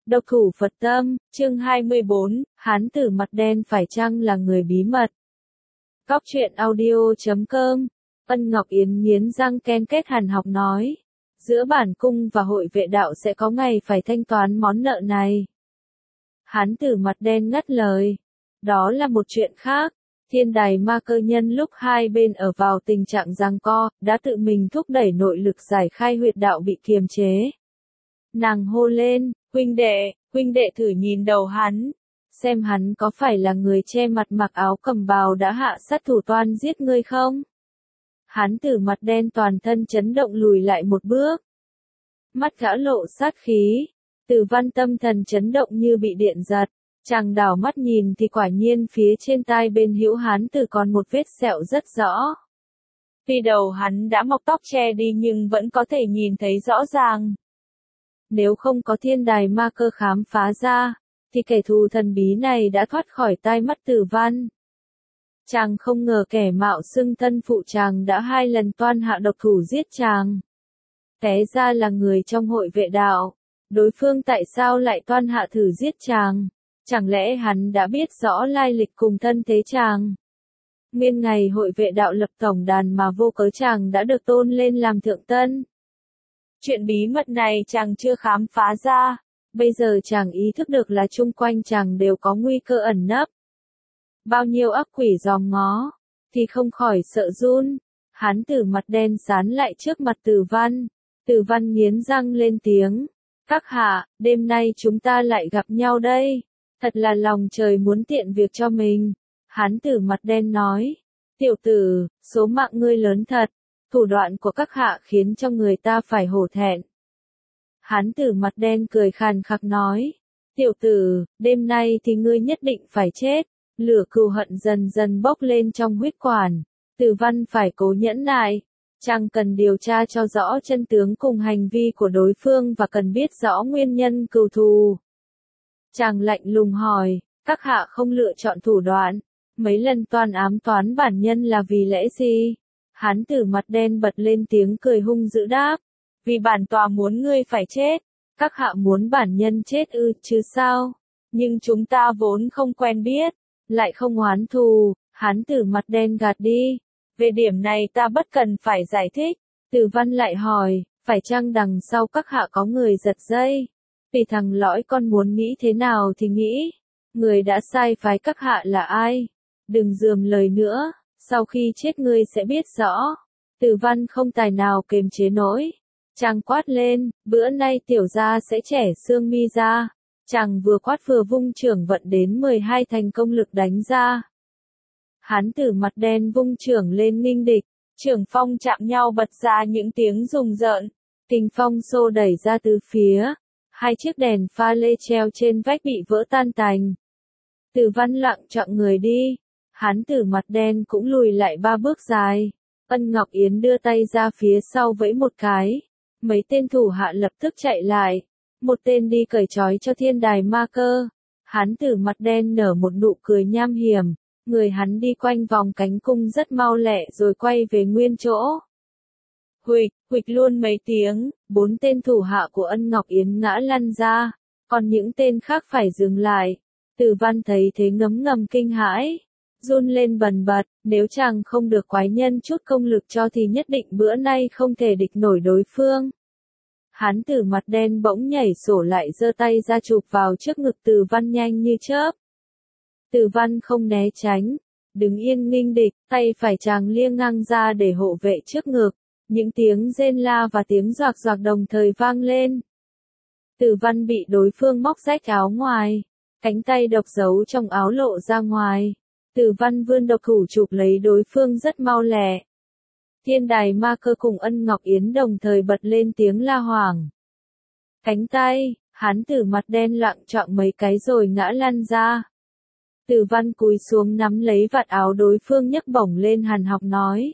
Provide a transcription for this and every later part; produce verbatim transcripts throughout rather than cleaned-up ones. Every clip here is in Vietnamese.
Độc thủ Phật tâm, chương hai mươi bốn, hán tử mặt đen phải chăng là người bí mật? Góc truyện audio chấm com, Ân Ngọc Yến nghiến răng ken kết hàn học nói. Giữa bản cung và hội vệ đạo sẽ có ngày phải thanh toán món nợ này. Hán tử mặt đen ngắt lời. Đó là một chuyện khác. Thiên đài ma cơ nhân lúc hai bên ở vào tình trạng giằng co, đã tự mình thúc đẩy nội lực giải khai huyệt đạo bị kiềm chế. Nàng hô lên, huynh đệ, huynh đệ thử nhìn đầu hắn. Xem hắn có phải là người che mặt mặc áo cầm bào đã hạ sát thủ toan giết ngươi không? Hán tử mặt đen toàn thân chấn động lùi lại một bước. Mắt gã lộ sát khí. Từ Văn tâm thần chấn động như bị điện giật. Chàng đảo mắt nhìn thì quả nhiên phía trên tai bên hữu hán tử còn một vết sẹo rất rõ. Tuy đầu hắn đã mọc tóc che đi nhưng vẫn có thể nhìn thấy rõ ràng. Nếu không có thiên đài ma cơ khám phá ra, thì kẻ thù thần bí này đã thoát khỏi tai mắt Tử Văn. Chàng không ngờ kẻ mạo xưng thân phụ chàng đã hai lần toan hạ độc thủ giết chàng. Té ra là người trong hội vệ đạo. Đối phương tại sao lại toan hạ thử giết chàng? Chẳng lẽ hắn đã biết rõ lai lịch cùng thân thế chàng? Nguyên ngày hội vệ đạo lập tổng đàn mà vô cớ chàng đã được tôn lên làm thượng tân. Chuyện bí mật này chàng chưa khám phá ra. Bây giờ chàng ý thức được là chung quanh chàng đều có nguy cơ ẩn nấp. Bao nhiêu ác quỷ dòm ngó, thì không khỏi sợ run. Hán tử mặt đen sán lại trước mặt Tử Văn. Tử Văn nghiến răng lên tiếng. Các hạ, đêm nay chúng ta lại gặp nhau đây. Thật là lòng trời muốn tiện việc cho mình. Hán tử mặt đen nói. Tiểu tử, số mạng ngươi lớn thật. Thủ đoạn của các hạ khiến cho người ta phải hổ thẹn. Hán tử mặt đen cười khàn khặc nói. Tiểu tử, đêm nay thì ngươi nhất định phải chết. Lửa cừu hận dần dần bốc lên trong huyết quản. Tử Văn phải cố nhẫn nại. Chàng cần điều tra cho rõ chân tướng cùng hành vi của đối phương và cần biết rõ nguyên nhân cừu thù. Chàng lạnh lùng hỏi, các hạ không lựa chọn thủ đoạn. Mấy lần toan ám toán bản nhân là vì lẽ gì? Hán tử mặt đen bật lên tiếng cười hung dữ đáp. Vì bản tòa muốn ngươi phải chết. Các hạ muốn bản nhân chết ư chứ sao? Nhưng chúng ta vốn không quen biết. Lại không oán thù. Hán tử mặt đen gạt đi. Về điểm này ta bất cần phải giải thích. Tử Văn lại hỏi, phải chăng đằng sau các hạ có người giật dây? Vì thằng lõi con muốn nghĩ thế nào thì nghĩ. Người đã sai phái các hạ là ai? Đừng dườm lời nữa. Sau khi chết ngươi sẽ biết rõ. Tử Văn không tài nào kềm chế nổi. Chàng quát lên, bữa nay tiểu gia sẽ chẻ xương mi ra. Chàng vừa quát vừa vung chưởng vận đến mười hai thành công lực đánh ra. Hán tử mặt đen vung chưởng lên nghênh địch. Chưởng phong chạm nhau bật ra những tiếng rùng rợn. Kình phong xô đẩy ra từ phía. Hai chiếc đèn pha lê treo trên vách bị vỡ tan tành. Tử Văn lặng chọn người đi. Hán tử mặt đen cũng lùi lại ba bước dài. Ân Ngọc Yến đưa tay ra phía sau vẫy một cái. Mấy tên thủ hạ lập tức chạy lại. Một tên đi cởi trói cho thiên đài ma cơ. Hán tử mặt đen nở một nụ cười nham hiểm. Người hắn đi quanh vòng cánh cung rất mau lẹ rồi quay về nguyên chỗ. Huỵch, huỵch luôn mấy tiếng, bốn tên thủ hạ của Ân Ngọc Yến ngã lăn ra. Còn những tên khác phải dừng lại. Tử Văn thấy thế ngấm ngầm kinh hãi. Run lên bần bật, nếu chàng không được quái nhân chút công lực cho thì nhất định bữa nay không thể địch nổi đối phương. Hán tử mặt đen bỗng nhảy sổ lại giơ tay ra chụp vào trước ngực Tử Văn nhanh như chớp. Tử Văn không né tránh, đứng yên nghênh địch, tay phải chàng liêng ngang ra để hộ vệ trước ngực. Những tiếng rên la và tiếng doạc doạc đồng thời vang lên. Tử Văn bị đối phương móc rách áo ngoài, cánh tay độc giấu trong áo lộ ra ngoài. Tử Văn vươn độc thủ chụp lấy đối phương rất mau lẹ. Thiên đài ma cơ cùng Ân Ngọc Yến đồng thời bật lên tiếng la hoảng. Cánh tay, hán tử mặt đen lặng chọn mấy cái rồi ngã lăn ra. Tử Văn cúi xuống nắm lấy vạt áo đối phương nhấc bổng lên hàn học nói.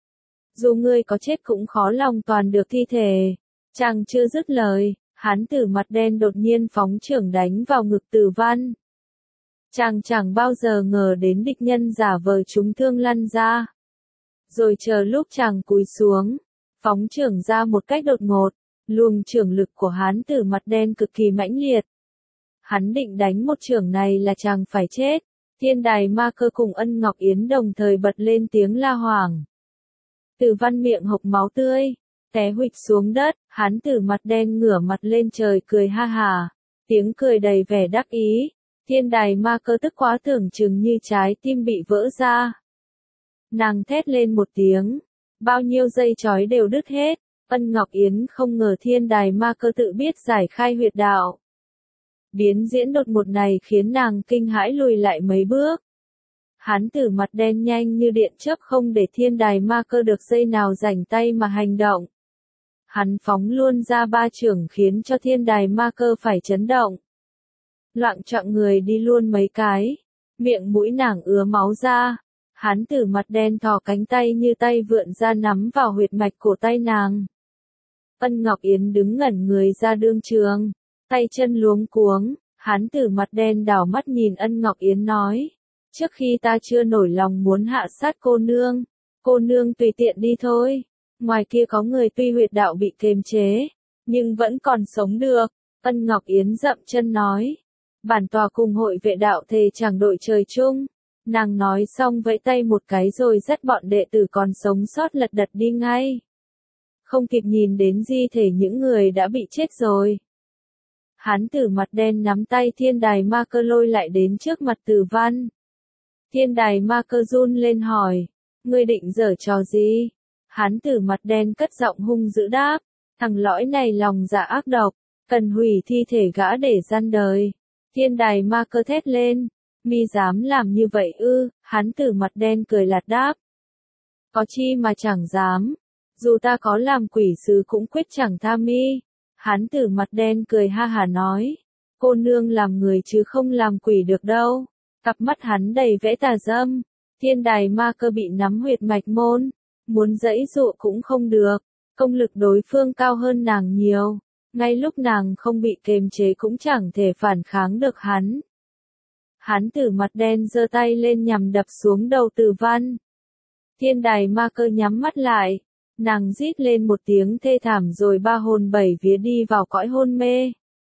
Dù ngươi có chết cũng khó lòng toàn được thi thể. Chàng chưa dứt lời, hán tử mặt đen đột nhiên phóng chưởng đánh vào ngực Tử Văn. Chàng chẳng bao giờ ngờ đến địch nhân giả vờ trúng thương lăn ra. Rồi chờ lúc chàng cúi xuống, phóng chưởng ra một cách đột ngột, luồng chưởng lực của hán tử mặt đen cực kỳ mãnh liệt. Hắn định đánh một chưởng này là chàng phải chết. Thiên đài ma cơ cùng Ân Ngọc Yến đồng thời bật lên tiếng la hoảng. Từ Văn miệng hộc máu tươi, té huỵch xuống đất, hán tử mặt đen ngửa mặt lên trời cười ha hà, tiếng cười đầy vẻ đắc ý. Thiên đài ma cơ tức quá tưởng chừng như trái tim bị vỡ ra. Nàng thét lên một tiếng, bao nhiêu dây chói đều đứt hết. Ân Ngọc Yến không ngờ thiên đài ma cơ tự biết giải khai huyệt đạo. Biến diễn đột ngột này khiến nàng kinh hãi lùi lại mấy bước. Hán tử mặt đen nhanh như điện chớp không để thiên đài ma cơ được giây nào rảnh tay mà hành động. Hắn phóng luôn ra ba chưởng khiến cho thiên đài ma cơ phải chấn động. Loạng choạng người đi luôn mấy cái, miệng mũi nàng ứa máu ra. Hán tử mặt đen thò cánh tay như tay vượn ra nắm vào huyệt mạch cổ tay nàng. Ân Ngọc Yến đứng ngẩn người ra đương trường, tay chân luống cuống. Hán tử mặt đen đảo mắt nhìn Ân Ngọc Yến nói, trước khi ta chưa nổi lòng muốn hạ sát cô nương, cô nương tùy tiện đi thôi. Ngoài kia có người tuy huyệt đạo bị kiềm chế, nhưng vẫn còn sống được. Ân Ngọc Yến dậm chân nói, bản tòa cùng hội vệ đạo thề chẳng đội trời chung. Nàng nói xong vẫy tay một cái rồi dắt bọn đệ tử còn sống sót lật đật đi ngay. Không kịp nhìn đến di thể những người đã bị chết rồi. Hán tử mặt đen nắm tay thiên đài ma cơ lôi lại đến trước mặt Từ Văn. Thiên đài ma cơ run lên hỏi, ngươi định giở trò gì? Hán tử mặt đen cất giọng hung dữ đáp, thằng lõi này lòng dạ ác độc, cần hủy thi thể gã để gian đời. Thiên đài ma cơ thét lên, mi dám làm như vậy ư? Hán tử mặt đen cười lạt đáp, có chi mà chẳng dám, dù ta có làm quỷ sứ cũng quyết chẳng tha mi. Hán tử mặt đen cười ha hả nói, cô nương làm người chứ không làm quỷ được đâu. Cặp mắt hắn đầy vẽ tà dâm. Thiên đài ma cơ bị nắm huyệt mạch môn, muốn giãy dụa cũng không được. Công lực đối phương cao hơn nàng nhiều, ngay lúc nàng không bị kềm chế cũng chẳng thể phản kháng được hắn. Hán tử mặt đen giơ tay lên nhằm đập xuống đầu Từ Văn. Thiên đài ma cơ nhắm mắt lại, nàng rít lên một tiếng thê thảm rồi ba hồn bảy vía đi vào cõi hôn mê.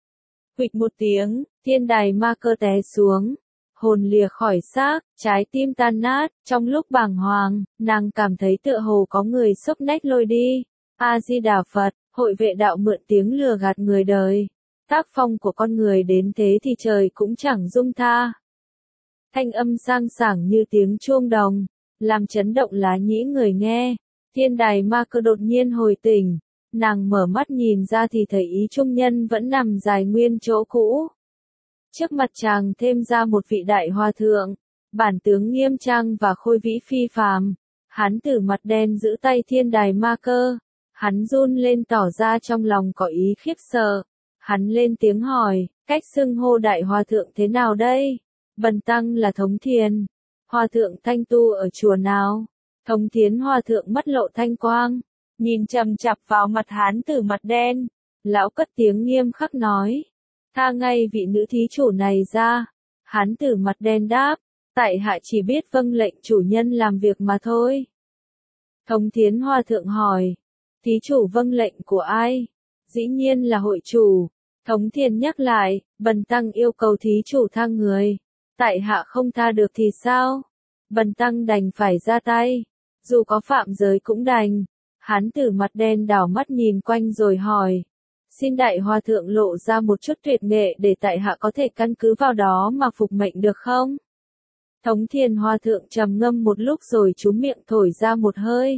Huỵch một tiếng, thiên đài ma cơ té xuống, hồn lìa khỏi xác, trái tim tan nát. Trong lúc bàng hoàng, nàng cảm thấy tựa hồ có người xốc nách lôi đi. A Di Đà Phật, hội vệ đạo mượn tiếng lừa gạt người đời. Tác phong của con người đến thế thì trời cũng chẳng dung tha. Thanh âm sang sảng như tiếng chuông đồng, làm chấn động lá nhĩ người nghe. Thiên đài ma cơ đột nhiên hồi tỉnh, nàng mở mắt nhìn ra thì thấy ý trung nhân vẫn nằm dài nguyên chỗ cũ. Trước mặt chàng thêm ra một vị đại hòa thượng, bản tướng nghiêm trang và khôi vĩ phi phàm. Hắn tử mặt đen giữ tay thiên đài ma cơ, hắn run lên tỏ ra trong lòng có ý khiếp sợ. Hắn lên tiếng hỏi, cách xưng hô đại hòa thượng thế nào đây? Bần tăng là Thống Thiền. Hòa thượng thanh tu ở chùa nào? Thống Thiến hòa thượng mắt lộ thanh quang, nhìn chằm chằm vào mặt hán tử mặt đen. Lão cất tiếng nghiêm khắc nói, tha ngay vị nữ thí chủ này ra. Hán tử mặt đen đáp, tại hạ chỉ biết vâng lệnh chủ nhân làm việc mà thôi. Thống Thiến hòa thượng hỏi, thí chủ vâng lệnh của ai? Dĩ nhiên là hội chủ. Thống Thiền nhắc lại, bần tăng yêu cầu thí chủ tha người. Tại hạ không tha được thì sao? Bần tăng đành phải ra tay. Dù có phạm giới cũng đành. Hán tử mặt đen đảo mắt nhìn quanh rồi hỏi, xin đại hòa thượng lộ ra một chút tuyệt nghệ để tại hạ có thể căn cứ vào đó mà phục mệnh được không? Thống Thiền hòa thượng trầm ngâm một lúc rồi trúm miệng thổi ra một hơi.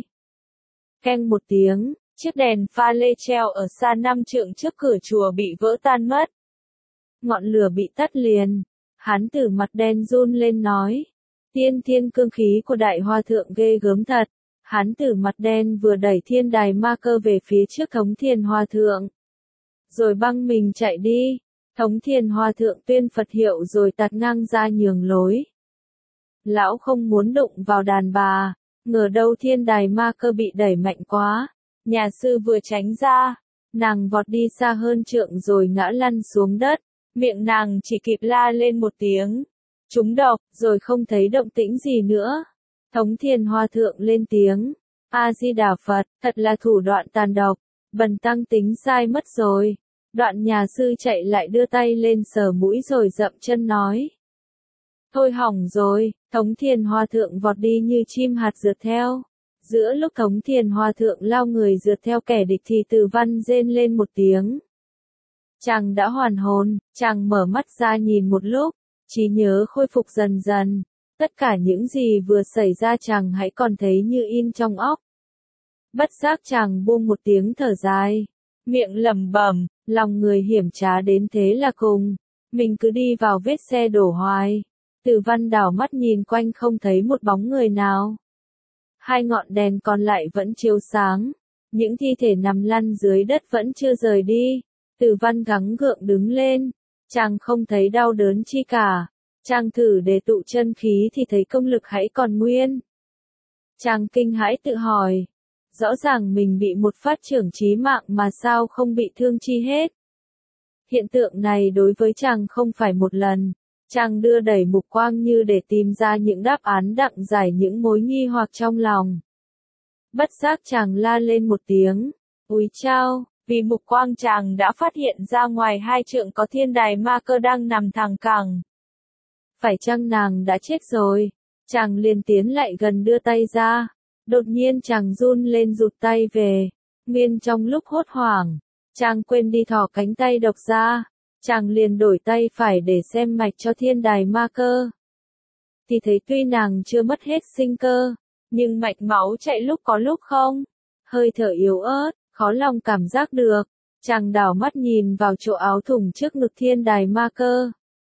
Keng một tiếng, chiếc đèn pha lê treo ở xa năm trượng trước cửa chùa bị vỡ tan mất. Ngọn lửa bị tắt liền. Hán tử mặt đen run lên nói, tiên thiên cương khí của đại hòa thượng ghê gớm thật. Hán tử mặt đen vừa đẩy thiên đài ma cơ về phía trước Thống Thiền hòa thượng, rồi băng mình chạy đi. Thống Thiền hòa thượng tuyên Phật hiệu rồi tạt ngang ra nhường lối. Lão không muốn đụng vào đàn bà, ngờ đâu thiên đài ma cơ bị đẩy mạnh quá. Nhà sư vừa tránh ra, nàng vọt đi xa hơn trượng rồi ngã lăn xuống đất. Miệng nàng chỉ kịp la lên một tiếng, trúng độc, rồi không thấy động tĩnh gì nữa. Thống Thiền hòa thượng lên tiếng, A Di Đà Phật, thật là thủ đoạn tàn độc, bần tăng tính sai mất rồi. Đoạn nhà sư chạy lại đưa tay lên sờ mũi rồi dậm chân nói. Thôi hỏng rồi, Thống Thiền Hòa Thượng vọt đi như chim hạt rượt theo. Giữa lúc Thống Thiền Hòa Thượng lao người rượt theo kẻ địch thì Từ Văn rên lên một tiếng. Chàng đã hoàn hồn, chàng mở mắt ra nhìn một lúc, trí nhớ khôi phục dần dần. Tất cả những gì vừa xảy ra chàng hãy còn thấy như in trong óc. Bất giác chàng buông một tiếng thở dài, miệng lẩm bẩm, lòng người hiểm trá đến thế là cùng, mình cứ đi vào vết xe đổ hoài. Từ Văn đảo mắt nhìn quanh không thấy một bóng người nào. Hai ngọn đèn còn lại vẫn chiếu sáng, những thi thể nằm lăn dưới đất vẫn chưa rời đi. Từ Văn gắng gượng đứng lên, chàng không thấy đau đớn chi cả. Chàng thử để tụ chân khí thì thấy công lực hãy còn nguyên. Chàng kinh hãi tự hỏi, rõ ràng mình bị một phát chưởng chí mạng mà sao không bị thương chi hết. Hiện tượng này đối với chàng không phải một lần, chàng đưa đẩy mục quang như để tìm ra những đáp án đặng giải những mối nghi hoặc trong lòng. Bất giác chàng la lên một tiếng, úi chao, vì mục quang chàng đã phát hiện ra ngoài hai trượng có thiên đài ma cơ đang nằm thẳng cẳng. Phải chăng nàng đã chết rồi? Chàng liền tiến lại gần đưa tay ra. Đột nhiên chàng run lên rụt tay về. Miên trong lúc hốt hoảng, chàng quên đi thò cánh tay độc ra. Chàng liền đổi tay phải để xem mạch cho thiên đài ma cơ. Thì thấy tuy nàng chưa mất hết sinh cơ, nhưng mạch máu chạy lúc có lúc không. Hơi thở yếu ớt, khó lòng cảm giác được. Chàng đảo mắt nhìn vào chỗ áo thùng trước ngực thiên đài ma cơ.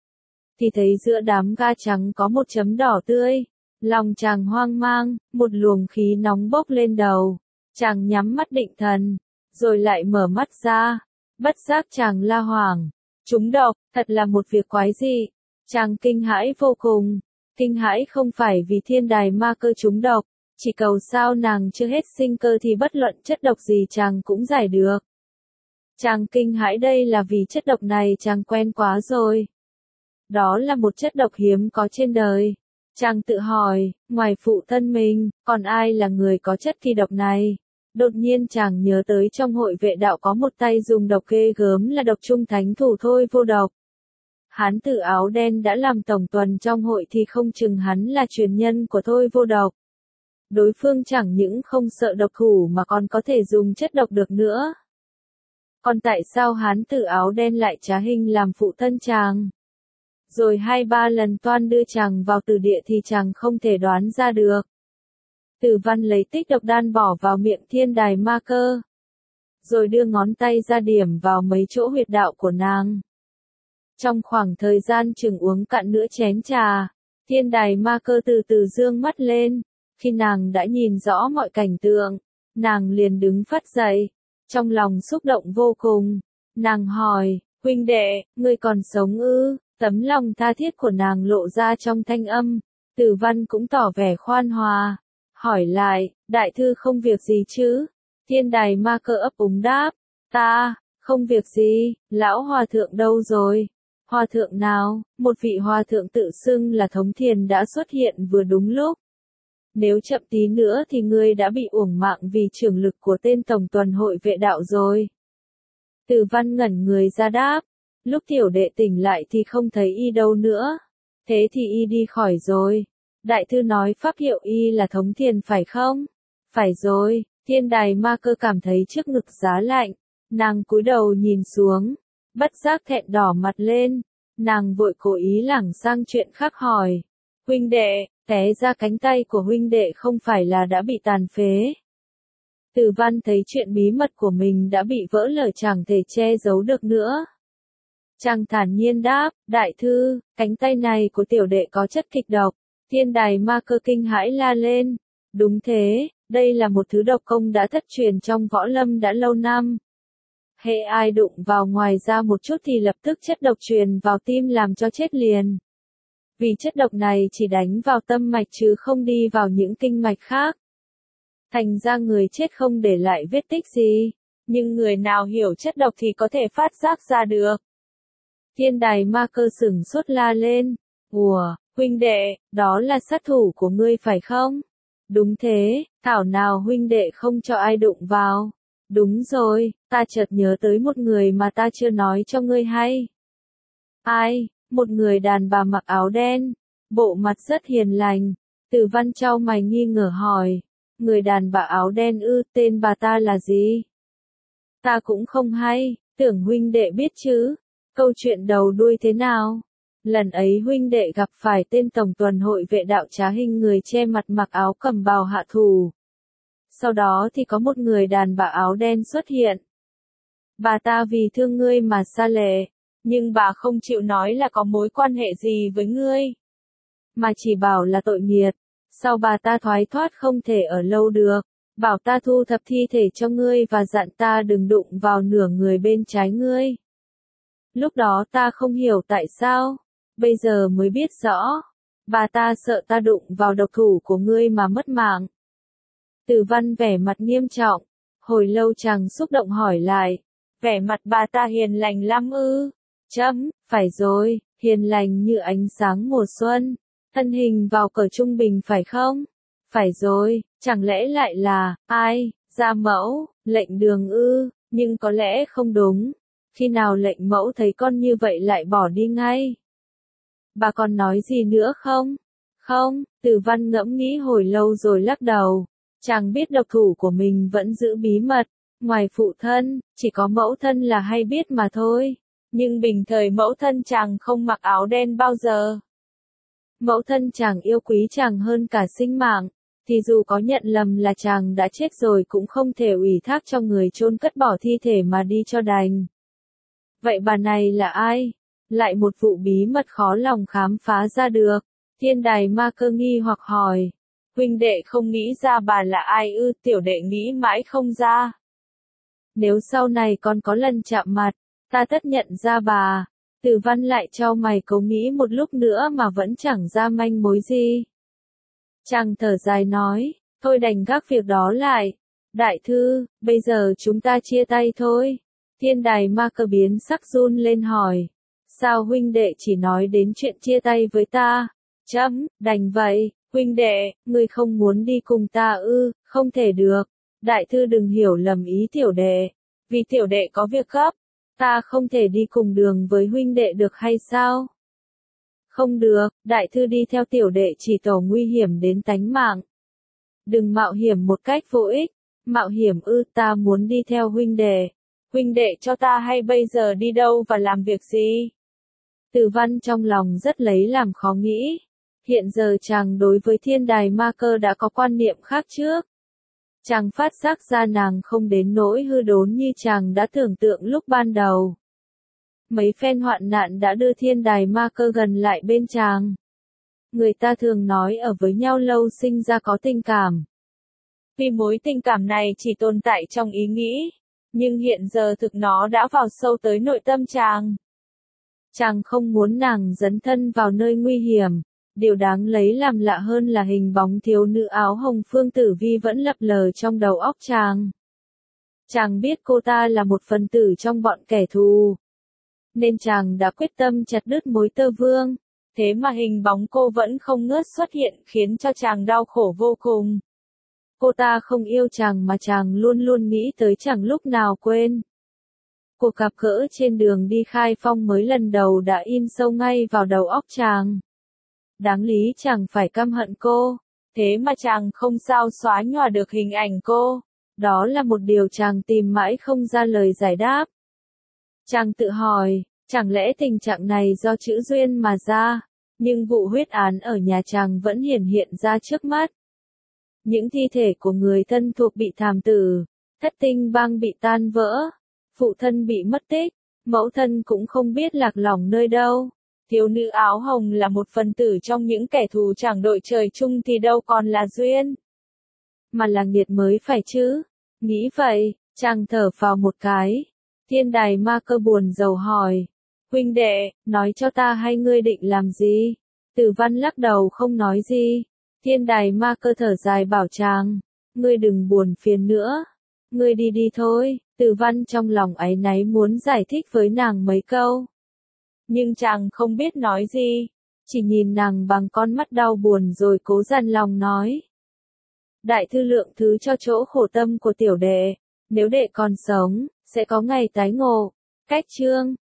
Thì thấy giữa đám ga trắng có một chấm đỏ tươi. Lòng chàng hoang mang, một luồng khí nóng bốc lên đầu. Chàng nhắm mắt định thần, rồi lại mở mắt ra. Bất giác chàng la hoảng. Trúng độc, thật là một việc quái dị. Chàng kinh hãi vô cùng. Kinh hãi không phải vì thiên đài ma cơ trúng độc, chỉ cầu sao nàng chưa hết sinh cơ thì bất luận chất độc gì chàng cũng giải được. Chàng kinh hãi đây là vì chất độc này chàng quen quá rồi. Đó là một chất độc hiếm có trên đời. Chàng tự hỏi, ngoài phụ thân mình, còn ai là người có chất kỳ độc này? Đột nhiên chàng nhớ tới trong hội vệ đạo có một tay dùng độc ghê gớm là độc trung thánh thủ Thôi Vô Độc. Hán tử áo đen đã làm tổng tuần trong hội thì không chừng hắn là truyền nhân của Thôi Vô Độc. Đối phương chẳng những không sợ độc thủ mà còn có thể dùng chất độc được nữa. Còn tại sao hán tử áo đen lại trá hình làm phụ thân chàng? Rồi hai ba lần toan đưa chàng vào tử địa thì chàng không thể đoán ra được. Từ Văn lấy tích độc đan bỏ vào miệng thiên đài ma cơ. Rồi đưa ngón tay ra điểm vào mấy chỗ huyệt đạo của nàng. Trong khoảng thời gian chừng uống cạn nửa chén trà, thiên đài ma cơ từ từ dương mắt lên. Khi nàng đã nhìn rõ mọi cảnh tượng, nàng liền đứng phắt dậy. Trong lòng xúc động vô cùng, nàng hỏi, huynh đệ, ngươi còn sống ư? Tấm lòng tha thiết của nàng lộ ra trong thanh âm. Từ Văn cũng tỏ vẻ khoan hòa. Hỏi lại, đại thư không việc gì chứ? Thiên đài ma cơ ấp úng đáp, ta, không việc gì, lão hòa thượng đâu rồi? Hòa thượng nào? Một vị hòa thượng tự xưng là Thống Thiền đã xuất hiện vừa đúng lúc. Nếu chậm tí nữa thì ngươi đã bị uổng mạng vì trưởng lực của tên tổng tuần hội vệ đạo rồi. Từ Văn ngẩn người ra đáp, lúc tiểu đệ tỉnh lại thì không thấy y đâu nữa. Thế thì y đi khỏi rồi. Đại thư nói pháp hiệu y là Thống Thiền phải không? Phải rồi. Thiên đài ma cơ cảm thấy trước ngực giá lạnh. Nàng cúi đầu nhìn xuống. Bất giác thẹn đỏ mặt lên. Nàng vội cố ý lảng sang chuyện khác hỏi. Huynh đệ, té ra cánh tay của huynh đệ không phải là đã bị tàn phế. Từ Văn thấy chuyện bí mật của mình đã bị vỡ lở chẳng thể che giấu được nữa. Chàng thản nhiên đáp, đại thư, cánh tay này của tiểu đệ có chất kịch độc. Thiên đài ma cơ kinh hãi la lên. Đúng thế, đây là một thứ độc công đã thất truyền trong võ lâm đã lâu năm. Hễ ai đụng vào ngoài ra một chút thì lập tức chất độc truyền vào tim làm cho chết liền. Vì chất độc này chỉ đánh vào tâm mạch chứ không đi vào những kinh mạch khác. Thành ra người chết không để lại vết tích gì. Nhưng người nào hiểu chất độc thì có thể phát giác ra được. Thiên đài ma cơ sửng sốt la lên. Ủa, huynh đệ, đó là sát thủ của ngươi phải không? Đúng thế, thảo nào huynh đệ không cho ai đụng vào. Đúng rồi, ta chợt nhớ tới một người mà ta chưa nói cho ngươi hay. Ai? Một người đàn bà mặc áo đen, bộ mặt rất hiền lành. Từ Văn chau mày nghi ngờ hỏi, người đàn bà áo đen ư, tên bà ta là gì? Ta cũng không hay, tưởng huynh đệ biết chứ. Câu chuyện đầu đuôi thế nào? Lần ấy huynh đệ gặp phải tên tổng tuần hội vệ đạo trá hình người che mặt mặc áo cầm bào hạ thủ. Sau đó thì có một người đàn bà áo đen xuất hiện. Bà ta vì thương ngươi mà sa lệ, nhưng bà không chịu nói là có mối quan hệ gì với ngươi, mà chỉ bảo là tội nghiệt. Sau bà ta thoái thoát không thể ở lâu được, bảo ta thu thập thi thể cho ngươi và dặn ta đừng đụng vào nửa người bên trái ngươi. Lúc đó ta không hiểu tại sao, bây giờ mới biết rõ. Bà ta sợ ta đụng vào độc thủ của ngươi mà mất mạng. Từ Văn vẻ mặt nghiêm trọng, hồi lâu chàng xúc động hỏi lại, vẻ mặt bà ta hiền lành lắm ư? Chấm, phải rồi, hiền lành như ánh sáng mùa xuân, thân hình vào cỡ trung bình phải không? Phải rồi, chẳng lẽ lại là, ai, gia mẫu, lệnh đường ư? Nhưng có lẽ không đúng, khi nào lệnh mẫu thấy con như vậy lại bỏ đi ngay? Bà còn nói gì nữa không? Không, Từ Văn ngẫm nghĩ hồi lâu rồi lắc đầu. Chàng biết độc thủ của mình vẫn giữ bí mật, ngoài phụ thân, chỉ có mẫu thân là hay biết mà thôi. Nhưng bình thời mẫu thân chàng không mặc áo đen bao giờ. Mẫu thân chàng yêu quý chàng hơn cả sinh mạng, thì dù có nhận lầm là chàng đã chết rồi cũng không thể ủy thác cho người chôn cất bỏ thi thể mà đi cho đành. Vậy bà này là ai? Lại một vụ bí mật khó lòng khám phá ra được. Thiên Đài Ma Cơ nghi hoặc hỏi. Huynh đệ không nghĩ ra bà là ai ư? Tiểu đệ nghĩ mãi không ra. Nếu sau này còn có lần chạm mặt, ta tất nhận ra bà. Từ Văn lại chau mày cấu nghĩ một lúc nữa mà vẫn chẳng ra manh mối gì. Chàng thở dài nói, thôi đành gác việc đó lại. Đại thư, bây giờ chúng ta chia tay thôi. Thiên Đài Ma Cơ biến sắc run lên hỏi. Sao huynh đệ chỉ nói đến chuyện chia tay với ta? Chấm, đành vậy. Huynh đệ, ngươi không muốn đi cùng ta ư? Không thể được. Đại thư đừng hiểu lầm ý tiểu đệ. Vì tiểu đệ có việc gấp, ta không thể đi cùng đường với huynh đệ được hay sao? Không được, đại thư đi theo tiểu đệ chỉ tổ nguy hiểm đến tánh mạng. Đừng mạo hiểm một cách vô ích. Mạo hiểm ư? Ta muốn đi theo huynh đệ. Huynh đệ cho ta hay bây giờ đi đâu và làm việc gì? Từ Văn trong lòng rất lấy làm khó nghĩ. Hiện giờ chàng đối với Thiên Đài Ma Cơ đã có quan niệm khác trước. Chàng phát giác ra nàng không đến nỗi hư đốn như chàng đã tưởng tượng lúc ban đầu. Mấy phen hoạn nạn đã đưa Thiên Đài Ma Cơ gần lại bên chàng. Người ta thường nói ở với nhau lâu sinh ra có tình cảm. Vì mối tình cảm này chỉ tồn tại trong ý nghĩ, nhưng hiện giờ thực nó đã vào sâu tới nội tâm chàng. Chàng không muốn nàng dấn thân vào nơi nguy hiểm. Điều đáng lấy làm lạ hơn là hình bóng thiếu nữ áo hồng Phương Tử Vi vẫn lập lờ trong đầu óc chàng. Chàng biết cô ta là một phần tử trong bọn kẻ thù, nên chàng đã quyết tâm chặt đứt mối tơ vương. Thế mà hình bóng cô vẫn không ngớt xuất hiện khiến cho chàng đau khổ vô cùng. Cô ta không yêu chàng mà chàng luôn luôn nghĩ tới chẳng lúc nào quên. Cuộc gặp gỡ trên đường đi Khai Phong mới lần đầu đã in sâu ngay vào đầu óc chàng. Đáng lý chàng phải căm hận cô, thế mà chàng không sao xóa nhòa được hình ảnh cô. Đó là một điều chàng tìm mãi không ra lời giải đáp. Chàng tự hỏi, chẳng lẽ tình trạng này do chữ duyên mà ra, nhưng vụ huyết án ở nhà chàng vẫn hiển hiện ra trước mắt. Những thi thể của người thân thuộc bị thảm tử, thất tinh bang bị tan vỡ, phụ thân bị mất tích, mẫu thân cũng không biết lạc lõng nơi đâu. Thiếu nữ áo hồng là một phần tử trong những kẻ thù chẳng đội trời chung thì đâu còn là duyên, mà là nghiệt mới phải chứ. Nghĩ vậy, chàng thở phào một cái. Thiên Đài Ma Cơ buồn rầu hỏi, huynh đệ, nói cho ta hay ngươi định làm gì? Từ Văn lắc đầu không nói gì. Thiên Đài Ma Cơ thở dài bảo chàng, ngươi đừng buồn phiền nữa, ngươi đi đi thôi. Từ Văn trong lòng áy náy muốn giải thích với nàng mấy câu, nhưng chàng không biết nói gì, chỉ nhìn nàng bằng con mắt đau buồn rồi cố dằn lòng nói. Đại thư lượng thứ cho chỗ khổ tâm của tiểu đệ, Nếu đệ còn sống, sẽ có ngày tái ngộ. Cách chương